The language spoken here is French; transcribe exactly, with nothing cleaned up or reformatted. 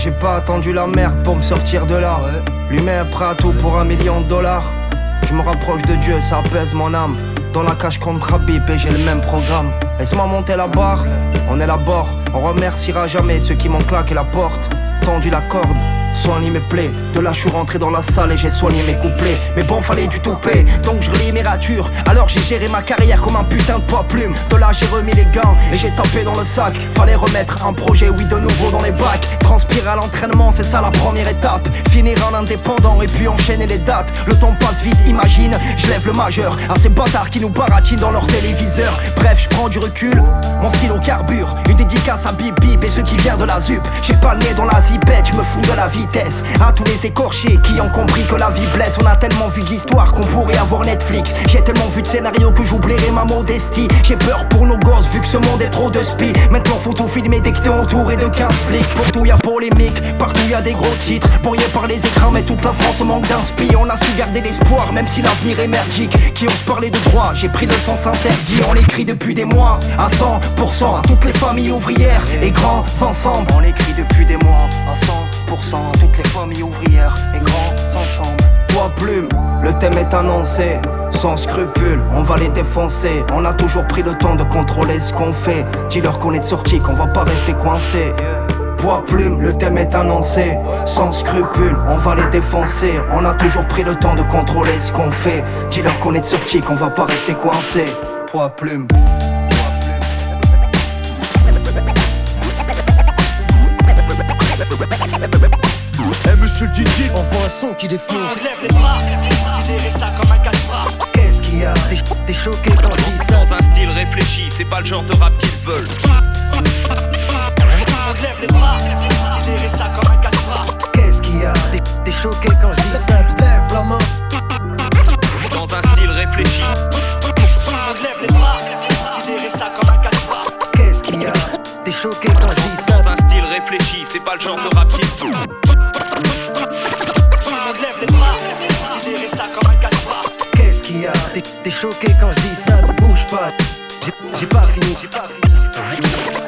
J'ai pas attendu la merde pour me sortir de là. L'humain est prêt à tout pour un million de dollars. Je me rapproche de Dieu, ça apaise mon âme. Dans la cage contre Habib et j'ai le même programme. Laisse-moi monter la barre, on est là bord. On remerciera jamais ceux qui m'ont claqué la porte. Tendu la corde, soigné mes plaies. De là je suis rentré dans la salle et j'ai soigné mes couplets. Mais bon fallait du toupet, donc je relis mes ratures. Alors j'ai géré ma carrière comme un putain de poids plume. De là j'ai remis les gants et j'ai tapé dans le sac. Fallait remettre un projet, oui de nouveau dans les bacs. Transpirer à l'entraînement, c'est ça la première étape. Finir en indépendant et puis enchaîner les dates. Le temps passe vite, imagine, je lève le majeur à ces bâtards qui nous baratinent dans leur téléviseur. Bref, je prends du recul, mon stylo carbure. Une dédicace à Bip Bip et ceux qui viennent de la ZUP. J'ai pas le nez dans la zipette, je me fous de la vitesse. À tous les écorchés qui ont compris que la vie blesse. On a tellement vu d'histoires qu'on pourrait avoir Netflix. J'ai tellement vu de scénarios que j'oublierai ma modestie. J'ai peur pour nos gosses vu que ce monde est trop de spi. Maintenant faut tout filmer dès que t'es entouré de quinze flics. Pour tout y'a polémique, partout y'a des gros titres. Bourriés par les écrans mais toute la France manque d'inspi. On a su garder l'espoir même si l'avenir est merdique. Qui ose parler de droit, j'ai pris le sens interdit. On l'écrit depuis des mois, à cent pour cent. À toutes les familles ouvrières et grands ensemble. On l'écrit depuis des mois, à cent pour cent. À toutes les familles ouvrières et grands ensemble. Voix plume, le thème est annoncé. Sans scrupule, on va les défoncer. On a toujours pris le temps de contrôler ce qu'on fait. Dis-leur qu'on est de sortie, qu'on va pas rester coincé. Poids plume, le thème est annoncé. Sans scrupule, on va les défoncer. On a toujours pris le temps de contrôler ce qu'on fait. Dis-leur qu'on est de sortie, qu'on va pas rester coincé. Poids plume. Eh monsieur le D J, envoie un son qui défonce. Lève les bras, considérez ça comme un casse-bras. Qu'est-ce qu'il y a? T'es choqué quand je dis ça? Dans un style réfléchi, c'est pas le genre de rap qu'ils veulent. Lève les bras, considérez ça comme un casse-bras. Qu'est-ce qu'il y a? T'es choqué quand je dis ça? Lève la main. Dans un style réfléchi. Lève les bras, considérez ça comme un casse-bras. Qu'est-ce qu'il y a? T'es choqué quand je dis ça? Dans un style réfléchi, c'est pas le genre de rap qu'ils veulent. Lève les bras, considérez ça comme un casse-bras. Qu'est-ce qu'il y a? T'es choqué quand je dis ça? Ne bouge pas. J'ai pas fini, j'ai pas fini.